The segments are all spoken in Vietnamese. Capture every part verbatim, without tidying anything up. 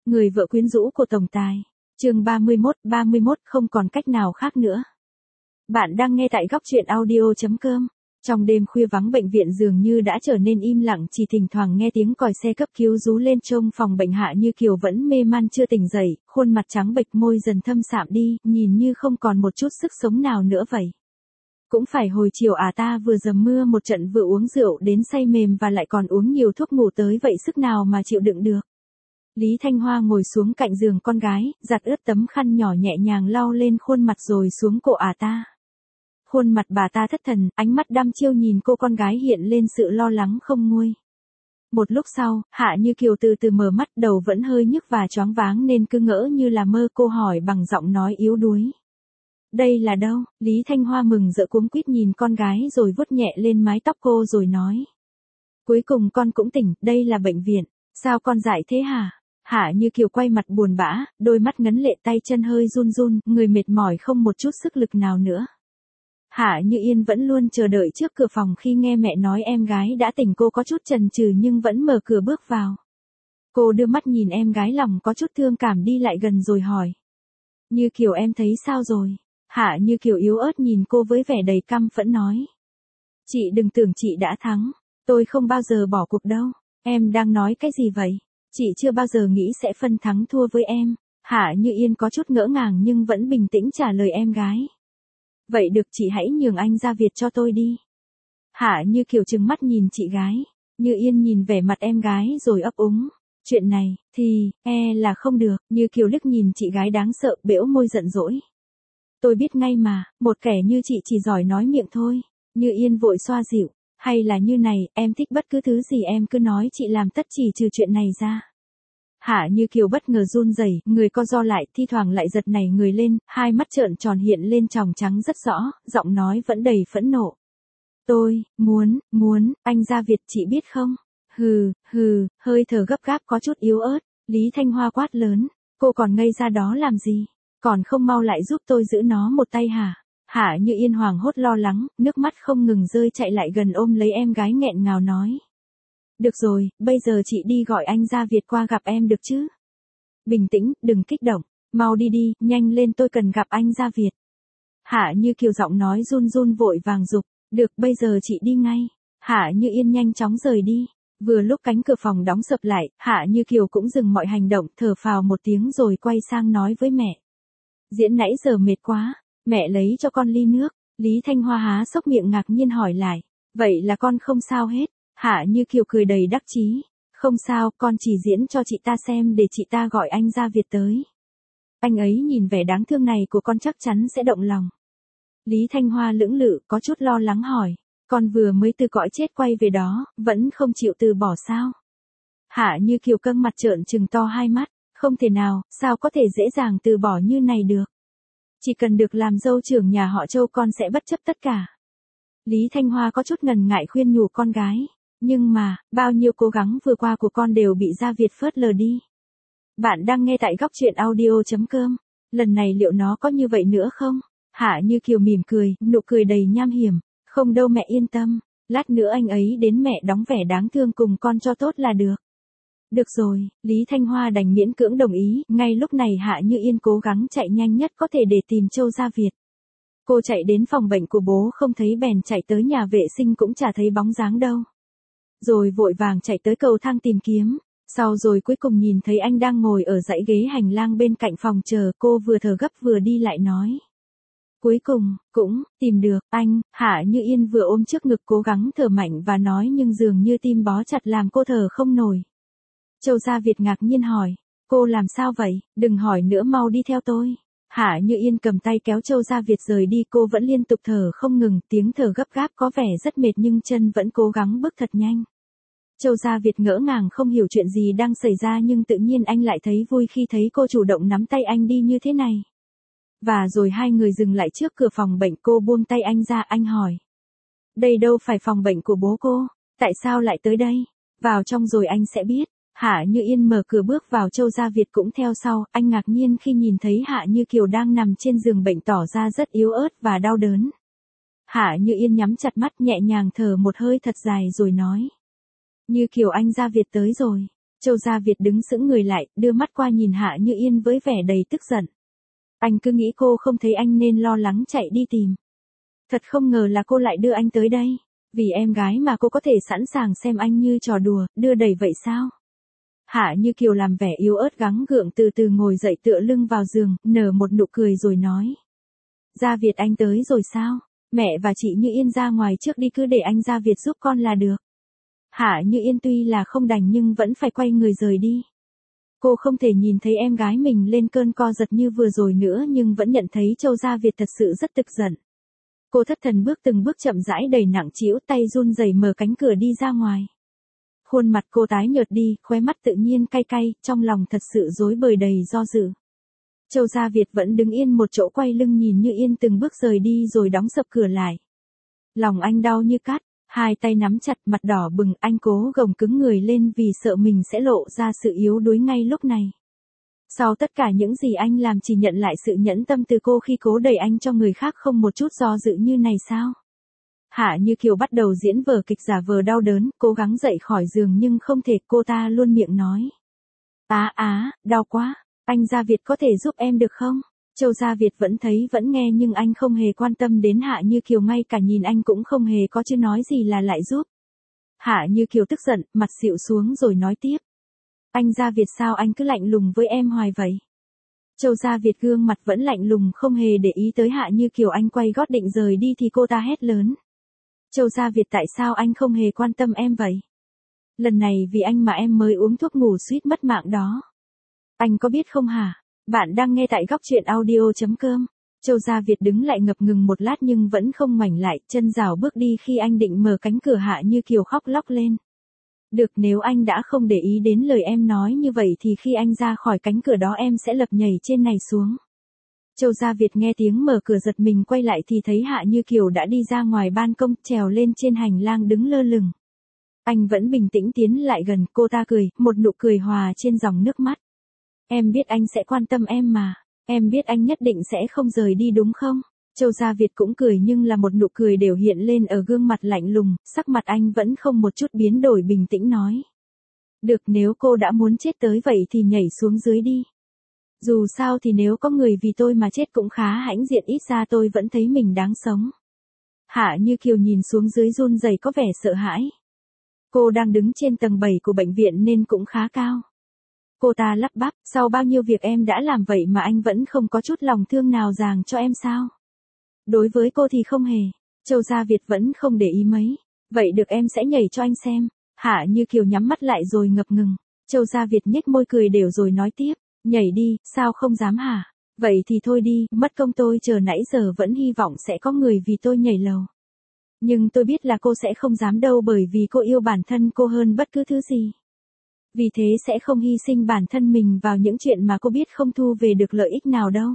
Người vợ quyến rũ của tổng tài. Chương ba mươi mốt, ba mươi mốt không còn cách nào khác nữa. Bạn đang nghe tại góc truyện audio chấm com. Trong đêm khuya vắng bệnh viện dường như đã trở nên im lặng, chỉ thỉnh thoảng nghe tiếng còi xe cấp cứu rú lên. Trong phòng bệnh Hạ Như Kiều vẫn mê man chưa tỉnh dậy, khuôn mặt trắng bệch, môi dần thâm sạm đi, nhìn như không còn một chút sức sống nào nữa vậy. Cũng phải hồi chiều à, ta vừa dầm mưa một trận, vừa uống rượu đến say mềm và lại còn uống nhiều thuốc ngủ tới vậy, sức nào mà chịu đựng được. Lý Thanh Hoa ngồi xuống cạnh giường con gái, giặt ướt tấm khăn nhỏ nhẹ nhàng lau lên khuôn mặt rồi xuống cổ à ta. Khuôn mặt bà ta thất thần, ánh mắt đăm chiêu nhìn cô con gái hiện lên sự lo lắng không nguôi. Một lúc sau, Hạ Như Kiều từ từ mở mắt, đầu vẫn hơi nhức và choáng váng nên cứ ngỡ như là mơ. Cô hỏi bằng giọng nói yếu đuối. Đây là đâu? Lý Thanh Hoa mừng rỡ cuống quýt nhìn con gái rồi vuốt nhẹ lên mái tóc cô rồi nói. Cuối cùng con cũng tỉnh, đây là bệnh viện. Sao con dại thế hả? Hạ Như Kiều quay mặt buồn bã, đôi mắt ngấn lệ, tay chân hơi run run, người mệt mỏi không một chút sức lực nào nữa. Hạ Như Yên vẫn luôn chờ đợi trước cửa phòng, khi nghe mẹ nói em gái đã tỉnh cô có chút chần chừ nhưng vẫn mở cửa bước vào. Cô đưa mắt nhìn em gái, lòng có chút thương cảm, đi lại gần rồi hỏi. Như Kiều, em thấy sao rồi? Hạ Như Kiều yếu ớt nhìn cô với vẻ đầy căm phẫn nói. Chị đừng tưởng chị đã thắng, tôi không bao giờ bỏ cuộc đâu. Em đang nói cái gì vậy? Chị chưa bao giờ nghĩ sẽ phân thắng thua với em. Hạ Như Yên có chút ngỡ ngàng nhưng vẫn bình tĩnh trả lời em gái. Vậy được, chị hãy nhường anh ra Việt cho tôi đi. Hạ Như Kiều trừng mắt nhìn chị gái. Như Yên nhìn vẻ mặt em gái rồi ấp úng. Chuyện này, thì, e là không được. Như Kiều liếc nhìn chị gái đáng sợ, bẽo môi giận dỗi. Tôi biết ngay mà, một kẻ như chị chỉ giỏi nói miệng thôi. Như Yên vội xoa dịu. Hay là như này, em thích bất cứ thứ gì em cứ nói, chị làm tất chỉ trừ chuyện này ra. Hạ Như Kiều bất ngờ run rẩy, người co ro lại, thi thoảng lại giật nảy người lên, hai mắt trợn tròn hiện lên tròng trắng rất rõ, giọng nói vẫn đầy phẫn nộ. Tôi, muốn, muốn, anh ra Việt, chị biết không? Hừ, hừ, hơi thở gấp gáp có chút yếu ớt, Lý Thanh Hoa quát lớn, cô còn ngây ra đó làm gì? Còn không mau lại giúp tôi giữ nó một tay hả? Hạ Như Yên hoảng hốt lo lắng, nước mắt không ngừng rơi, chạy lại gần ôm lấy em gái nghẹn ngào nói. Được rồi, bây giờ chị đi gọi anh ra Việt qua gặp em được chứ? Bình tĩnh, đừng kích động, mau đi đi, nhanh lên, tôi cần gặp anh ra Việt. Hạ Như Kiều giọng nói run run vội vàng giục, được, bây giờ chị đi ngay. Hạ Như Yên nhanh chóng rời đi. Vừa lúc cánh cửa phòng đóng sập lại, Hạ Như Kiều cũng dừng mọi hành động, thở phào một tiếng rồi quay sang nói với mẹ. Diễn nãy giờ mệt quá. Mẹ lấy cho con ly nước. Lý Thanh Hoa há sốc miệng ngạc nhiên hỏi lại. Vậy là con không sao hết? Hạ Như Kiều cười đầy đắc chí. Không sao, con chỉ diễn cho chị ta xem để chị ta gọi anh ra Việt tới. Anh ấy nhìn vẻ đáng thương này của con chắc chắn sẽ động lòng. Lý Thanh Hoa lưỡng lự, có chút lo lắng hỏi. Con vừa mới từ cõi chết quay về đó, vẫn không chịu từ bỏ sao? Hạ Như Kiều căng mặt trợn trừng to hai mắt. Không thể nào, sao có thể dễ dàng từ bỏ như này được? Chỉ cần được làm dâu trưởng nhà họ Châu, con sẽ bất chấp tất cả. Lý Thanh Hoa có chút ngần ngại khuyên nhủ con gái. Nhưng mà, bao nhiêu cố gắng vừa qua của con đều bị Gia Việt phớt lờ đi. Bạn đang nghe tại góc truyện audio chấm com. Lần này liệu nó có như vậy nữa không? Hạ Như Kiều mỉm cười, nụ cười đầy nham hiểm. Không đâu mẹ yên tâm. Lát nữa anh ấy đến mẹ đóng vẻ đáng thương cùng con cho tốt là được. Được rồi, Lý Thanh Hoa đành miễn cưỡng đồng ý. Ngay lúc này Hạ Như Yên cố gắng chạy nhanh nhất có thể để tìm Châu Gia Việt. Cô chạy đến phòng bệnh của bố không thấy, bèn chạy tới nhà vệ sinh cũng chả thấy bóng dáng đâu. Rồi vội vàng chạy tới cầu thang tìm kiếm. Sau rồi cuối cùng nhìn thấy anh đang ngồi ở dãy ghế hành lang bên cạnh phòng chờ. Cô vừa thở gấp vừa đi lại nói. Cuối cùng, cũng, tìm được, anh. Hạ Như Yên vừa ôm trước ngực cố gắng thở mạnh và nói nhưng dường như tim bó chặt làm cô thở không nổi. Châu Gia Việt ngạc nhiên hỏi, cô làm sao vậy? Đừng hỏi nữa, mau đi theo tôi. Hạ Như Yên cầm tay kéo Châu Gia Việt rời đi, cô vẫn liên tục thở không ngừng, tiếng thở gấp gáp có vẻ rất mệt nhưng chân vẫn cố gắng bước thật nhanh. Châu Gia Việt ngỡ ngàng không hiểu chuyện gì đang xảy ra nhưng tự nhiên anh lại thấy vui khi thấy cô chủ động nắm tay anh đi như thế này. Và rồi hai người dừng lại trước cửa phòng bệnh, cô buông tay anh ra, anh hỏi. Đây đâu phải phòng bệnh của bố cô, tại sao lại tới đây? Vào trong rồi anh sẽ biết. Hạ Như Yên mở cửa bước vào, Châu Gia Việt cũng theo sau, anh ngạc nhiên khi nhìn thấy Hạ Như Kiều đang nằm trên giường bệnh tỏ ra rất yếu ớt và đau đớn. Hạ Như Yên nhắm chặt mắt nhẹ nhàng thở một hơi thật dài rồi nói. Như Kiều, anh Gia Việt tới rồi. Châu Gia Việt đứng sững người lại, đưa mắt qua nhìn Hạ Như Yên với vẻ đầy tức giận. Anh cứ nghĩ cô không thấy anh nên lo lắng chạy đi tìm. Thật không ngờ là cô lại đưa anh tới đây. Vì em gái mà cô có thể sẵn sàng xem anh như trò đùa, đưa đẩy vậy sao? Hạ Như Kiều làm vẻ yếu ớt gắng gượng từ từ ngồi dậy tựa lưng vào giường, nở một nụ cười rồi nói. Gia Việt anh tới rồi sao? Mẹ và chị Như Yên ra ngoài trước đi, cứ để anh Gia Việt giúp con là được. Hạ Như Yên tuy là không đành nhưng vẫn phải quay người rời đi. Cô không thể nhìn thấy em gái mình lên cơn co giật như vừa rồi nữa nhưng vẫn nhận thấy Châu Gia Việt thật sự rất tức giận. Cô thất thần bước từng bước chậm rãi đầy nặng trĩu, tay run rẩy mở cánh cửa đi ra ngoài. Khuôn mặt cô tái nhợt đi, khóe mắt tự nhiên cay cay, trong lòng thật sự rối bời đầy do dự. Châu Gia Việt vẫn đứng yên một chỗ quay lưng nhìn Như Yên từng bước rời đi rồi đóng sập cửa lại. Lòng anh đau như cắt, hai tay nắm chặt, mặt đỏ bừng, anh cố gồng cứng người lên vì sợ mình sẽ lộ ra sự yếu đuối ngay lúc này. Sau tất cả những gì anh làm chỉ nhận lại sự nhẫn tâm từ cô khi cố đẩy anh cho người khác không một chút do dự như này sao? Hạ Như Kiều bắt đầu diễn vở kịch giả vờ đau đớn, cố gắng dậy khỏi giường nhưng không thể, cô ta luôn miệng nói. Á á, đau quá, anh Gia Việt có thể giúp em được không? Châu Gia Việt vẫn thấy vẫn nghe nhưng anh không hề quan tâm đến Hạ Như Kiều, ngay cả nhìn anh cũng không hề có chứ nói gì là lại giúp. Hạ Như Kiều tức giận, mặt xịu xuống rồi nói tiếp. Anh Gia Việt sao anh cứ lạnh lùng với em hoài vậy? Châu Gia Việt gương mặt vẫn lạnh lùng không hề để ý tới Hạ Như Kiều, anh quay gót định rời đi thì cô ta hét lớn. Châu Gia Việt tại sao anh không hề quan tâm em vậy? Lần này vì anh mà em mới uống thuốc ngủ suýt mất mạng đó. Anh có biết không hả? Bạn đang nghe tại góc truyện audio.com. Châu Gia Việt đứng lại ngập ngừng một lát nhưng vẫn không ngoảnh lại, chân rảo bước đi khi anh định mở cánh cửa. Hạ Như Kiều khóc lóc lên. Được, nếu anh đã không để ý đến lời em nói như vậy thì khi anh ra khỏi cánh cửa đó em sẽ lập nhảy trên này xuống. Châu Gia Việt nghe tiếng mở cửa giật mình quay lại thì thấy Hạ Như Kiều đã đi ra ngoài ban công, trèo lên trên hành lang đứng lơ lửng. Anh vẫn bình tĩnh tiến lại gần, cô ta cười, một nụ cười hòa trên dòng nước mắt. Em biết anh sẽ quan tâm em mà, em biết anh nhất định sẽ không rời đi đúng không? Châu Gia Việt cũng cười nhưng là một nụ cười đều hiện lên ở gương mặt lạnh lùng, sắc mặt anh vẫn không một chút biến đổi, bình tĩnh nói. Được, nếu cô đã muốn chết tới vậy thì nhảy xuống dưới đi. Dù sao thì nếu có người vì tôi mà chết cũng khá hãnh diện, ít ra tôi vẫn thấy mình đáng sống. Hạ Như Kiều nhìn xuống dưới run rẩy có vẻ sợ hãi. Cô đang đứng trên tầng bảy của bệnh viện nên cũng khá cao. Cô ta lắp bắp, sau bao nhiêu việc em đã làm vậy mà anh vẫn không có chút lòng thương nào dành cho em sao? Đối với cô thì không hề. Châu Gia Việt vẫn không để ý mấy. Vậy được, em sẽ nhảy cho anh xem. Hạ Như Kiều nhắm mắt lại rồi ngập ngừng. Châu Gia Việt nhếch môi cười đều rồi nói tiếp. Nhảy đi, sao không dám hả? Vậy thì thôi đi, mất công tôi chờ nãy giờ vẫn hy vọng sẽ có người vì tôi nhảy lầu. Nhưng tôi biết là cô sẽ không dám đâu, bởi vì cô yêu bản thân cô hơn bất cứ thứ gì. Vì thế sẽ không hy sinh bản thân mình vào những chuyện mà cô biết không thu về được lợi ích nào đâu.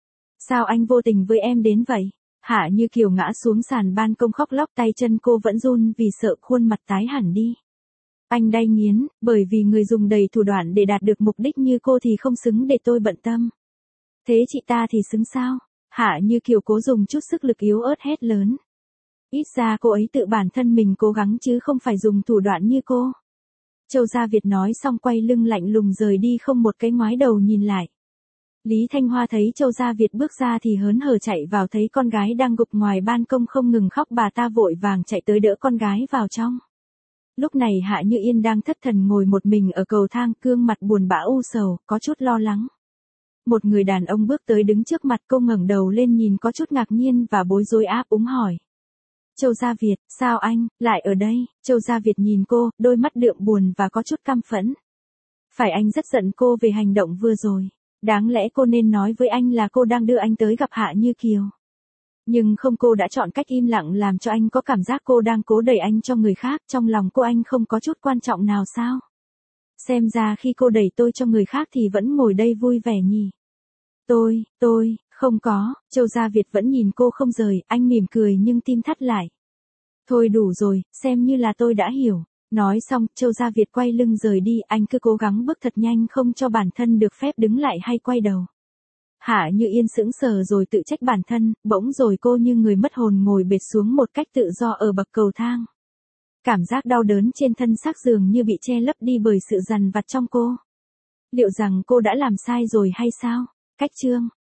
Sao anh vô tình với em đến vậy? Hạ Như Kiều ngã xuống sàn ban công khóc lóc, tay chân cô vẫn run vì sợ, khuôn mặt tái hẳn đi. Anh đay nghiến, bởi vì người dùng đầy thủ đoạn để đạt được mục đích như cô thì không xứng để tôi bận tâm. Thế chị ta thì xứng sao? Hạ Như Kiều cố dùng chút sức lực yếu ớt hét lớn. Ít ra cô ấy tự bản thân mình cố gắng chứ không phải dùng thủ đoạn như cô. Châu Gia Việt nói xong quay lưng lạnh lùng rời đi, không một cái ngoái đầu nhìn lại. Lý Thanh Hoa thấy Châu Gia Việt bước ra thì hớn hở chạy vào, thấy con gái đang gục ngoài ban công không ngừng khóc, bà ta vội vàng chạy tới đỡ con gái vào trong. Lúc này Hạ Như Yên đang thất thần ngồi một mình ở cầu thang, gương mặt buồn bã u sầu, có chút lo lắng. Một người đàn ông bước tới đứng trước mặt cô, ngẩng đầu lên nhìn có chút ngạc nhiên và bối rối, áp úng hỏi. Châu Gia Việt, sao anh lại ở đây? Châu Gia Việt nhìn cô, đôi mắt đượm buồn và có chút căm phẫn. Phải, anh rất giận cô về hành động vừa rồi. Đáng lẽ cô nên nói với anh là cô đang đưa anh tới gặp Hạ Như Kiều. Nhưng không, cô đã chọn cách im lặng làm cho anh có cảm giác cô đang cố đẩy anh cho người khác. Trong lòng cô anh không có chút quan trọng nào sao? Xem ra khi cô đẩy tôi cho người khác thì vẫn ngồi đây vui vẻ nhỉ. Tôi, tôi, không có. Châu Gia Việt vẫn nhìn cô không rời, anh mỉm cười nhưng tim thắt lại. Thôi đủ rồi, xem như là tôi đã hiểu. Nói xong, Châu Gia Việt quay lưng rời đi, anh cứ cố gắng bước thật nhanh không cho bản thân được phép đứng lại hay quay đầu. Hạ Như Yên sững sờ rồi tự trách bản thân, bỗng rồi cô như người mất hồn ngồi bệt xuống một cách tự do ở bậc cầu thang. Cảm giác đau đớn trên thân xác dường như bị che lấp đi bởi sự dằn vặt trong cô. Liệu rằng cô đã làm sai rồi hay sao? Cách chương